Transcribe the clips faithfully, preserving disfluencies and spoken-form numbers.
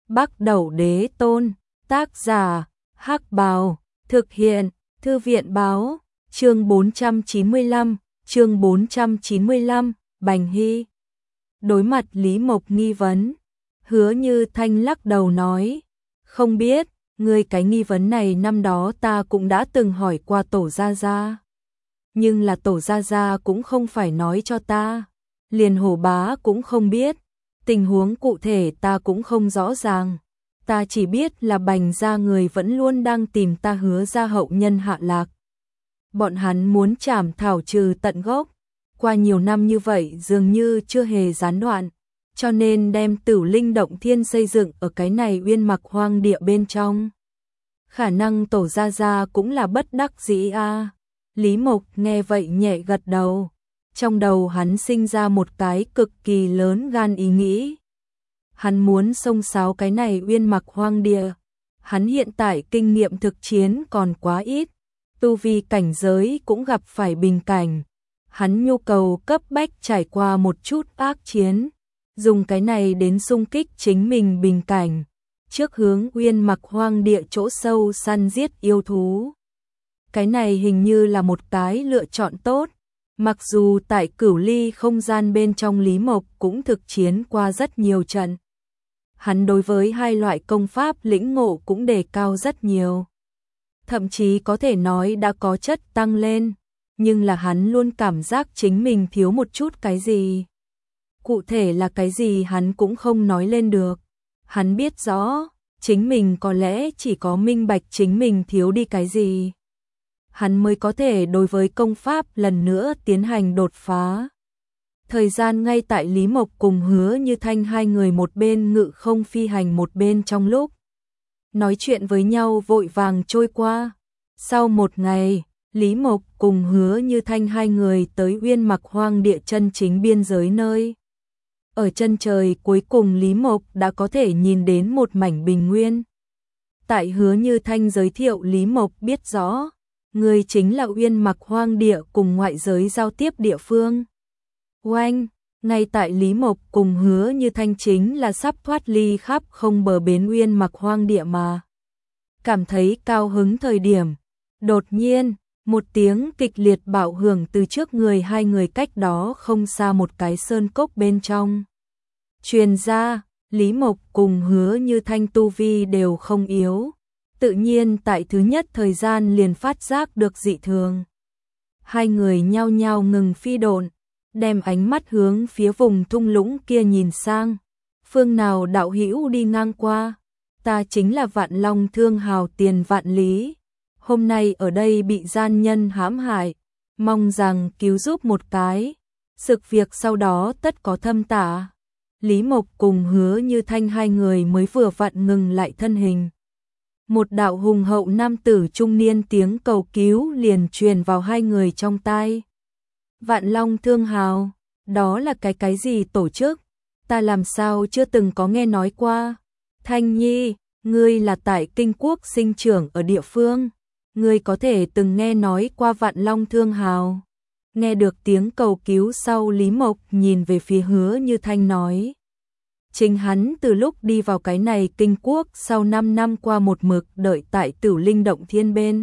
Bắc Đẩu Đế Tôn, tác giả, Hắc Bào, thực hiện, Thư viện Báo, chương bốn trăm chín mươi lăm, chương bốn trăm chín mươi lăm, Bành Hy. Đối mặt Lý Mộc nghi vấn, Hứa Như Thanh lắc đầu nói, không biết, ngươi cái nghi vấn này năm đó ta cũng đã từng hỏi qua Tổ Gia Gia. Nhưng là Tổ Gia Gia cũng không phải nói cho ta, liền Hổ Bá cũng không biết, tình huống cụ thể ta cũng không rõ ràng. Ta chỉ biết là Bành gia người vẫn luôn đang tìm ta Hứa gia hậu nhân hạ lạc. Bọn hắn muốn trảm thảo trừ tận gốc, qua nhiều năm như vậy dường như chưa hề gián đoạn, cho nên đem Tử Linh Động Thiên xây dựng ở cái này uyên mặc hoang địa bên trong. Khả năng Tổ Gia Gia cũng là bất đắc dĩ a. À. Lý Mộc nghe vậy nhẹ gật đầu, trong đầu hắn sinh ra một cái cực kỳ lớn gan ý nghĩ. Hắn muốn xông xáo cái này uyên mặc hoang địa. Hắn hiện tại kinh nghiệm thực chiến còn quá ít, tu vi cảnh giới cũng gặp phải bình cảnh. Hắn nhu cầu cấp bách trải qua một chút ác chiến, dùng cái này đến xung kích chính mình bình cảnh, trước hướng uyên mặc hoang địa chỗ sâu săn giết yêu thú. Cái này hình như là một cái lựa chọn tốt, mặc dù tại Cửu Ly không gian bên trong Lý Mộc cũng thực chiến qua rất nhiều trận. Hắn đối với hai loại công pháp lĩnh ngộ cũng đề cao rất nhiều. Thậm chí có thể nói đã có chất tăng lên, nhưng là hắn luôn cảm giác chính mình thiếu một chút cái gì. Cụ thể là cái gì hắn cũng không nói lên được. Hắn biết rõ, chính mình có lẽ chỉ có minh bạch chính mình thiếu đi cái gì. Hắn mới có thể đối với công pháp lần nữa tiến hành đột phá. Thời gian ngay tại Lý Mộc cùng Hứa Như Thanh hai người một bên ngự không phi hành một bên trong lúc nói chuyện với nhau vội vàng trôi qua. Sau một ngày, Lý Mộc cùng Hứa Như Thanh hai người tới uyên mặc hoang địa chân chính biên giới nơi. Ở chân trời cuối cùng Lý Mộc đã có thể nhìn đến một mảnh bình nguyên. Tại Hứa Như Thanh giới thiệu Lý Mộc biết rõ, người chính là uyên mặc hoang địa cùng ngoại giới giao tiếp địa phương. Oanh, ngay tại Lý Mộc cùng Hứa Như Thanh chính là sắp thoát ly khắp không bờ bến uyên mặc hoang địa mà. Cảm thấy cao hứng thời điểm, đột nhiên, một tiếng kịch liệt bạo hưởng từ trước người hai người cách đó không xa một cái sơn cốc bên trong. Truyền ra, Lý Mộc cùng Hứa Như Thanh tu vi đều không yếu, tự nhiên tại thứ nhất thời gian liền phát giác được dị thường. Hai người nhao nhao ngừng phi độn, đem ánh mắt hướng phía vùng thung lũng kia nhìn sang. Phương nào đạo hữu đi ngang qua, ta chính là Vạn Long Thương Hào Tiền Vạn Lý. Hôm nay ở đây bị gian nhân hãm hại, mong rằng cứu giúp một cái. Sự việc sau đó tất có thâm tả. Lý Mộc cùng Hứa Như Thanh hai người mới vừa vặn ngừng lại thân hình. Một đạo hùng hậu nam tử trung niên tiếng cầu cứu liền truyền vào hai người trong tai. Vạn Long Thương Hào, đó là cái cái gì tổ chức? Ta làm sao chưa từng có nghe nói qua? Thanh Nhi, ngươi là tại Kinh Quốc sinh trưởng ở địa phương, ngươi có thể từng nghe nói qua Vạn Long Thương Hào. Nghe được tiếng cầu cứu sau, Lý Mộc nhìn về phía Hứa Như Thanh nói. Chính hắn từ lúc đi vào cái này Kinh Quốc sau năm năm qua một mực đợi tại Tử Linh Động Thiên bên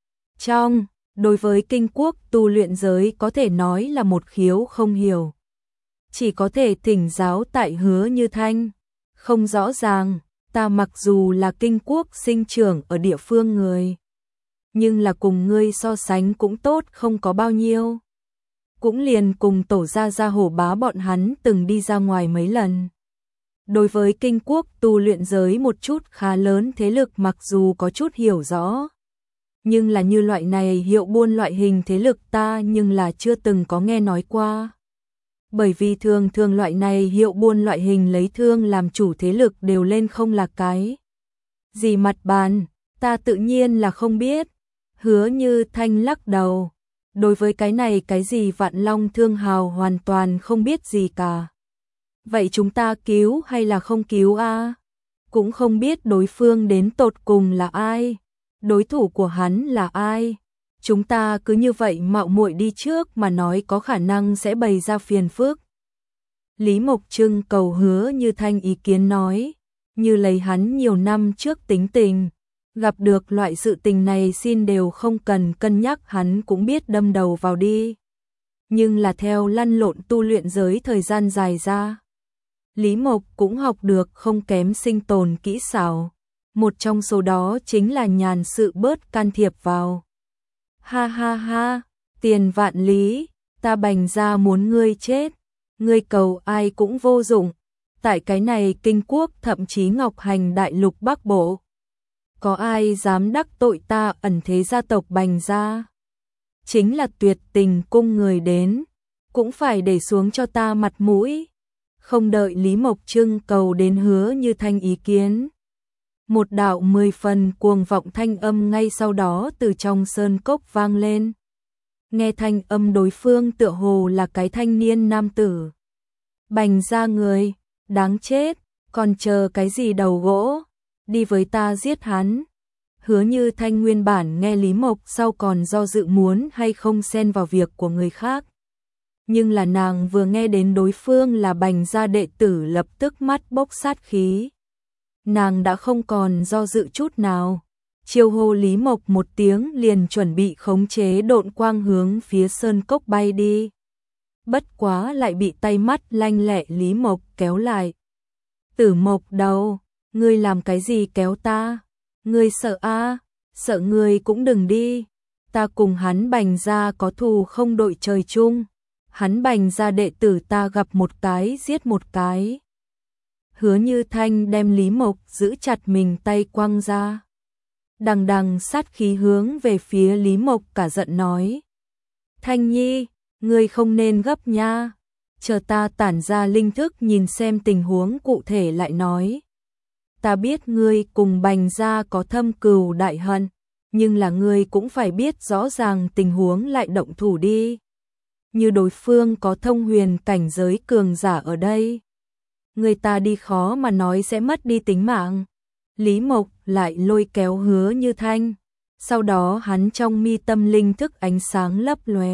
trong, đối với Kinh Quốc tu luyện giới có thể nói là một khiếu không hiểu. Chỉ có thể thỉnh giáo tại Hứa Như Thanh. Không rõ ràng, ta mặc dù là Kinh Quốc sinh trưởng ở địa phương người, nhưng là cùng ngươi so sánh cũng tốt không có bao nhiêu. Cũng liền cùng Tổ Gia Gia Hổ Bá bọn hắn từng đi ra ngoài mấy lần. Đối với Kinh Quốc tu luyện giới một chút khá lớn thế lực mặc dù có chút hiểu rõ, nhưng là như loại này hiệu buôn loại hình thế lực ta nhưng là chưa từng có nghe nói qua. Bởi vì thường thường loại này hiệu buôn loại hình lấy thương làm chủ thế lực đều lên không là cái gì mặt bàn, ta tự nhiên là không biết. Hứa Như Thanh lắc đầu, đối với cái này cái gì Vạn Long Thương Hào hoàn toàn không biết gì cả. Vậy chúng ta cứu hay là không cứu a? Cũng không biết đối phương đến tột cùng là ai, đối thủ của hắn là ai. Chúng ta cứ như vậy mạo muội đi trước mà nói có khả năng sẽ bày ra phiền phức. Lý Mộc trưng cầu Hứa Như Thanh ý kiến nói, như lấy hắn nhiều năm trước tính tình. Gặp được loại sự tình này xin đều không cần cân nhắc hắn cũng biết đâm đầu vào đi. Nhưng là theo lăn lộn tu luyện giới thời gian dài ra, Lý Mộc cũng học được không kém sinh tồn kỹ xảo. Một trong số đó chính là nhàn sự bớt can thiệp vào. Ha ha ha, Tiền Vạn Lý, ta Bành gia muốn ngươi chết, ngươi cầu ai cũng vô dụng. Tại cái này kinh quốc thậm chí Ngọc Hành đại lục Bắc Bộ, có ai dám đắc tội ta ẩn thế gia tộc Bành gia? Chính là Tuyệt Tình cung người đến, cũng phải để xuống cho ta mặt mũi. Không đợi Lý Mộc trưng cầu đến Hứa Như Thanh ý kiến, một đạo mười phần cuồng vọng thanh âm ngay sau đó từ trong sơn cốc vang lên. Nghe thanh âm đối phương tựa hồ là cái thanh niên nam tử. Bành gia người, đáng chết, còn chờ cái gì đầu gỗ, đi với ta giết hắn. Hứa Như Thanh nguyên bản nghe Lý Mộc sau còn do dự muốn hay không xen vào việc của người khác. Nhưng là nàng vừa nghe đến đối phương là Bành gia đệ tử lập tức mắt bốc sát khí. Nàng đã không còn do dự chút nào. Chiêu hô Lý Mộc một tiếng liền chuẩn bị khống chế độn quang hướng phía sơn cốc bay đi. Bất quá lại bị tay mắt lanh lẹ Lý Mộc kéo lại. Tử Mộc đầu, ngươi làm cái gì kéo ta? Ngươi sợ a? À? Sợ ngươi cũng đừng đi. Ta cùng hắn Bành gia có thù không đội trời chung. Hắn Bành gia đệ tử ta gặp một cái giết một cái. Hứa Như Thanh đem Lý Mộc giữ chặt mình tay quăng ra. Đằng đằng sát khí hướng về phía Lý Mộc cả giận nói. Thanh Nhi, ngươi không nên gấp nha. Chờ ta tản ra linh thức nhìn xem tình huống cụ thể lại nói. Ta biết ngươi cùng Bành gia có thâm cừu đại hận, nhưng là ngươi cũng phải biết rõ ràng tình huống lại động thủ đi. Như đối phương có thông huyền cảnh giới cường giả ở đây, người ta đi khó mà nói sẽ mất đi tính mạng. Lý Mộc lại lôi kéo Hứa Như Thanh, sau đó hắn trong mi tâm linh thức ánh sáng lấp lóe.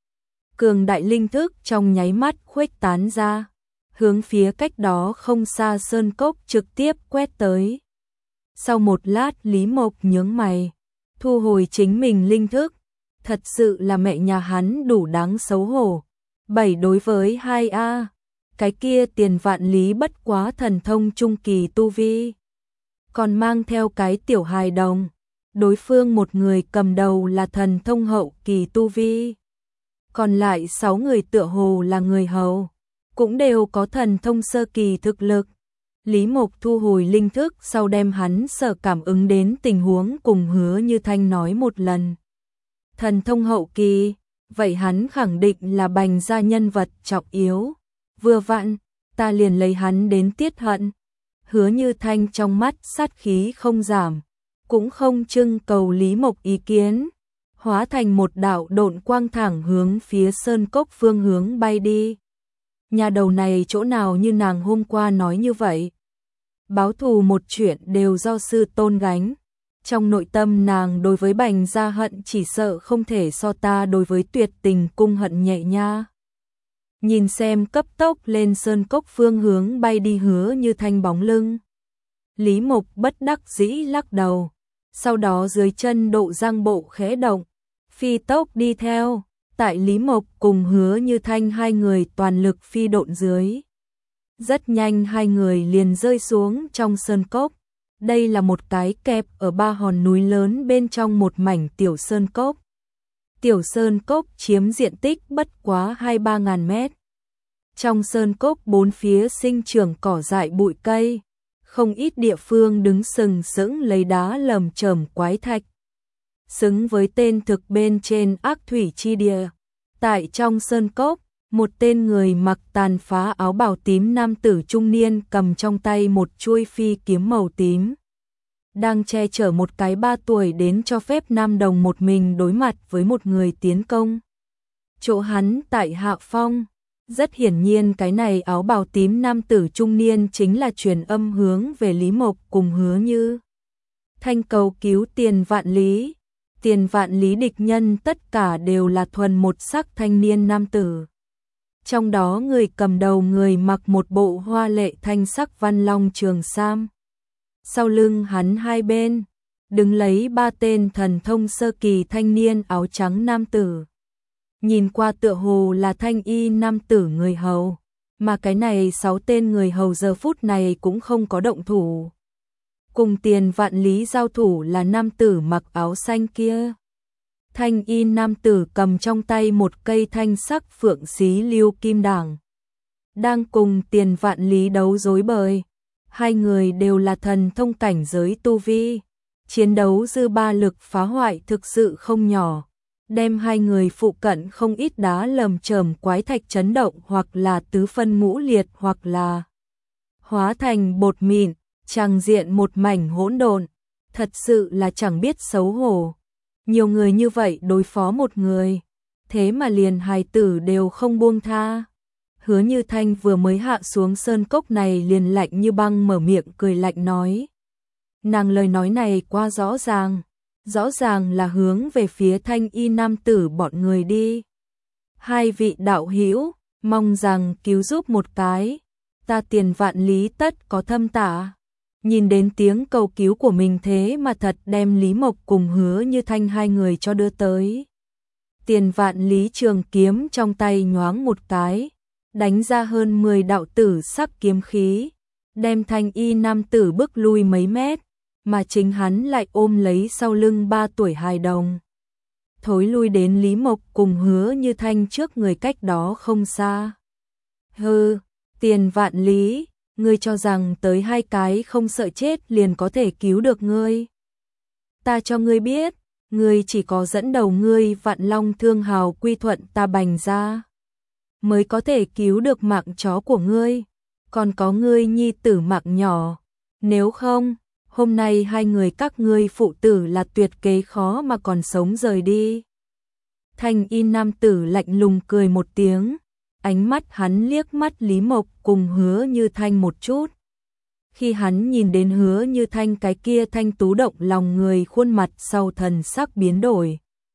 Cường đại linh thức trong nháy mắt khuếch tán ra, hướng phía cách đó không xa sơn cốc trực tiếp quét tới. Sau một lát Lý Mộc nhướng mày, thu hồi chính mình linh thức, thật sự là mẹ nhà hắn đủ đáng xấu hổ. Bảy đối với hai a, cái kia Tiền Vạn Lý bất quá thần thông trung kỳ tu vi, còn mang theo cái tiểu hài đồng. Đối phương một người cầm đầu là thần thông hậu kỳ tu vi, còn lại sáu người tựa hồ là người hầu, cũng đều có thần thông sơ kỳ thực lực. Lý Mộc thu hồi linh thức sau đem hắn sở cảm ứng đến tình huống cùng Hứa Như Thanh nói một lần. Thần thông hậu kỳ, vậy hắn khẳng định là Bành gia nhân vật trọng yếu. Vừa vặn, ta liền lấy hắn đến tiết hận. Hứa Như Thanh trong mắt sát khí không giảm, cũng không trưng cầu Lý Mộc ý kiến, hóa thành một đạo độn quang thẳng hướng phía sơn cốc phương hướng bay đi. Nhà đầu này chỗ nào như nàng hôm qua nói như vậy. Báo thù một chuyện đều do sư tôn gánh. Trong nội tâm nàng đối với Bành gia hận chỉ sợ không thể so ta đối với Tuyệt Tình cung hận nhẹ nha. Nhìn xem cấp tốc lên sơn cốc phương hướng bay đi Hứa Như Thanh bóng lưng, Lý Mộc bất đắc dĩ lắc đầu, sau đó dưới chân độ giang bộ khẽ động, phi tốc đi theo. Tại Lý Mộc cùng Hứa Như Thanh hai người toàn lực phi độn dưới, rất nhanh hai người liền rơi xuống trong sơn cốc. Đây là một cái kẹp ở ba hòn núi lớn bên trong một mảnh tiểu sơn cốc. Tiểu sơn cốc chiếm diện tích bất quá hai ba ngàn mét. Trong sơn cốc bốn phía sinh trưởng cỏ dại bụi cây, không ít địa phương đứng sừng sững lấy đá lởm chởm quái thạch, xứng với tên thực bên trên ác thủy chi địa. Tại trong sơn cốc, một tên người mặc tàn phá áo bào tím nam tử trung niên cầm trong tay một chuôi phi kiếm màu tím, đang che chở một cái ba tuổi đến cho phép nam đồng một mình đối mặt với một người tiến công. Chỗ hắn tại hạ phong, rất hiển nhiên cái này áo bào tím nam tử trung niên chính là truyền âm hướng về Lý Mộc cùng Hứa Như Thanh cầu cứu Tiền Vạn Lý. Tiền Vạn Lý địch nhân tất cả đều là thuần một sắc thanh niên nam tử. Trong đó người cầm đầu người mặc một bộ hoa lệ thanh sắc văn long trường sam, Sau lưng hắn hai bên, đứng lấy ba tên thần thông sơ kỳ thanh niên áo trắng nam tử. Nhìn qua tựa hồ là thanh y nam tử người hầu, mà cái này sáu tên người hầu giờ phút này cũng không có động thủ. Cùng Tiền Vạn Lý giao thủ là nam tử mặc áo xanh kia. Thanh y nam tử cầm trong tay một cây thanh sắc phượng xí lưu kim đảng, đang cùng Tiền Vạn Lý đấu dối bời. Hai người đều là thần thông cảnh giới tu vi, chiến đấu dư ba lực phá hoại thực sự không nhỏ, đem hai người phụ cận không ít đá lầm chởm quái thạch chấn động, hoặc là tứ phân ngũ liệt, hoặc là hóa thành bột mịn, tràng diện một mảnh hỗn độn, thật sự là chẳng biết xấu hổ. Nhiều người như vậy đối phó một người, thế mà liền hài tử đều không buông tha. Hứa Như Thanh vừa mới hạ xuống sơn cốc này liền lạnh như băng mở miệng cười lạnh nói. Nàng lời nói này quá rõ ràng, rõ ràng là hướng về phía thanh y nam tử bọn người đi. Hai vị đạo hữu, mong rằng cứu giúp một cái, ta Tiền Vạn Lý tất có thâm tạ. Nhìn đến tiếng cầu cứu của mình thế mà thật đem Lý Mộc cùng Hứa Như Thanh hai người cho đưa tới. Tiền Vạn Lý trường kiếm trong tay nhoáng một cái, đánh ra hơn mười đạo tử sắc kiếm khí, đem thanh y nam tử bước lui mấy mét, mà chính hắn lại ôm lấy sau lưng ba tuổi hài đồng. Thối lui đến Lý Mộc cùng Hứa Như Thanh trước người cách đó không xa. Hừ, Tiền Vạn Lý, ngươi cho rằng tới hai cái không sợ chết liền có thể cứu được ngươi. Ta cho ngươi biết, ngươi chỉ có dẫn đầu ngươi Vạn Long Thương Hào quy thuận ta Bành gia, mới có thể cứu được mạng chó của ngươi, còn có ngươi nhi tử mạng nhỏ. Nếu không, hôm nay hai người các ngươi phụ tử là tuyệt kế khó mà còn sống rời đi. Thanh y nam tử lạnh lùng cười một tiếng, ánh mắt hắn liếc mắt Lý Mộc cùng Hứa Như Thanh một chút. Khi hắn nhìn đến Hứa Như Thanh cái kia thanh tú động lòng người khuôn mặt sau thần sắc biến đổi.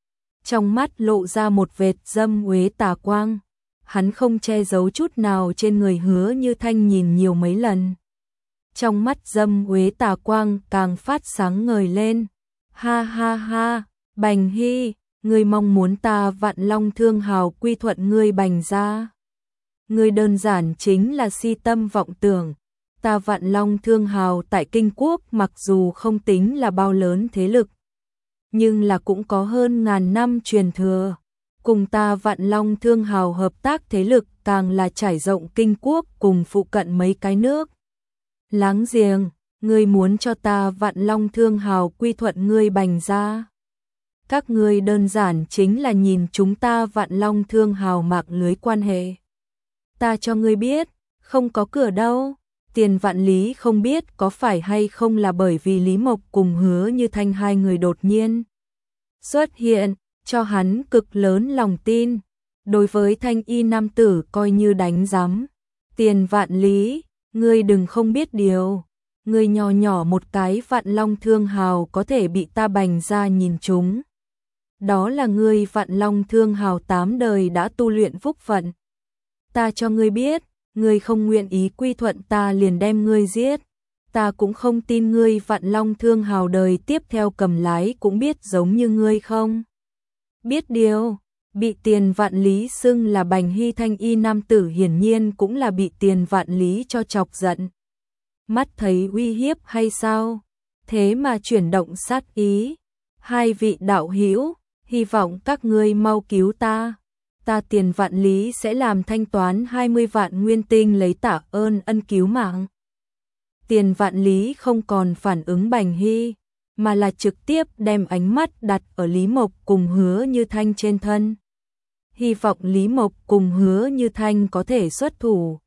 Trong mắt lộ ra một vệt dâm uế tà quang, hắn không che giấu chút nào trên người Hứa Như Thanh nhìn nhiều mấy lần. Trong mắt dâm uế tà quang càng phát sáng ngời lên. Ha ha ha, Bành Hy, ngươi mong muốn ta Vạn Long Thương Hào quy thuận ngươi Bành gia. Ngươi đơn giản chính là si tâm vọng tưởng. Ta Vạn Long Thương Hào tại Kinh Quốc mặc dù không tính là bao lớn thế lực, nhưng là cũng có hơn ngàn năm truyền thừa. Cùng ta Vạn Long Thương Hào hợp tác thế lực càng là trải rộng Kinh Quốc cùng phụ cận mấy cái nước láng giềng. Ngươi muốn cho ta Vạn Long Thương Hào quy thuận ngươi Bành gia. Các ngươi đơn giản chính là nhìn chúng ta Vạn Long Thương Hào mạng lưới quan hệ. Ta cho ngươi biết, không có cửa đâu. Tiền Vạn Lý không biết có phải hay không là bởi vì Lý Mộc cùng Hứa Như Thanh hai người đột nhiên xuất hiện, cho hắn cực lớn lòng tin. Đối với thanh y nam tử coi như đánh giám. Tiền Vạn Lý, ngươi đừng không biết điều. Ngươi nhỏ nhỏ một cái Vạn Long Thương Hào có thể bị ta Bành gia nhìn trúng. Đó là ngươi Vạn Long Thương Hào tám đời đã tu luyện phúc phận. Ta cho ngươi biết, ngươi không nguyện ý quy thuận ta liền đem ngươi giết. Ta cũng không tin ngươi Vạn Long Thương Hào đời tiếp theo cầm lái cũng biết giống như ngươi không biết điều. Bị Tiền Vạn Lý xưng là Bành Hy thanh y nam tử hiển nhiên cũng là bị Tiền Vạn Lý cho chọc giận. Mắt thấy uy hiếp hay sao? Thế mà chuyển động sát ý. Hai vị đạo hữu, hy vọng các ngươi mau cứu ta. Ta Tiền Vạn Lý sẽ làm thanh toán hai mươi vạn nguyên tinh lấy tạ ơn ân cứu mạng. Tiền Vạn Lý không còn phản ứng Bành Hy, mà là trực tiếp đem ánh mắt đặt ở Lý Mộc cùng Hứa Như Thanh trên thân. Hy vọng Lý Mộc cùng Hứa Như Thanh có thể xuất thủ.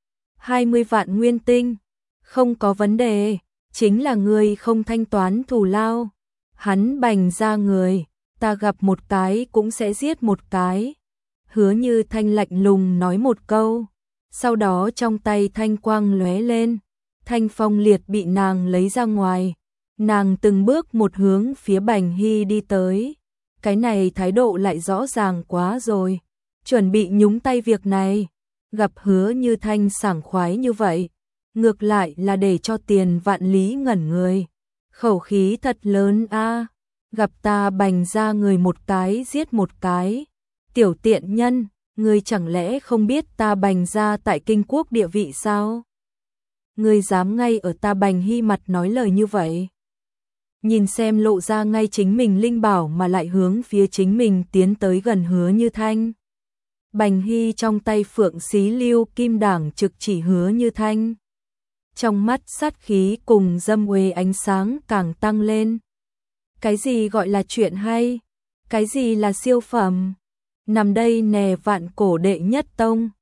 hai mươi vạn nguyên tinh, không có vấn đề, chính là ngươi không thanh toán thù lao. Hắn Bành gia người, ta gặp một cái cũng sẽ giết một cái. Hứa Như Thanh lạnh lùng nói một câu, sau đó trong tay thanh quang lóe lên, thanh phong liệt bị nàng lấy ra ngoài. Nàng từng bước một hướng phía Bành Hy đi tới. Cái này thái độ lại rõ ràng quá rồi, chuẩn bị nhúng tay việc này. Gặp Hứa Như Thanh sảng khoái như vậy, ngược lại là để cho Tiền Vạn Lý ngẩn người. Khẩu khí thật lớn a, gặp ta Bành ra người một cái giết một cái. Tiểu tiện nhân, ngươi chẳng lẽ không biết ta Bành ra tại kinh quốc địa vị sao? Ngươi dám ngay ở ta Bành Hy mặt nói lời như vậy? Nhìn xem lộ ra ngay chính mình linh bảo mà lại hướng phía chính mình tiến tới gần Hứa Như Thanh. Bành Hy trong tay phượng xí lưu kim đảng trực chỉ Hứa Như Thanh. Trong mắt sát khí cùng dâm uế ánh sáng càng tăng lên. Cái gì gọi là chuyện hay? Cái gì là siêu phẩm? Nằm đây nè vạn cổ đệ nhất tông,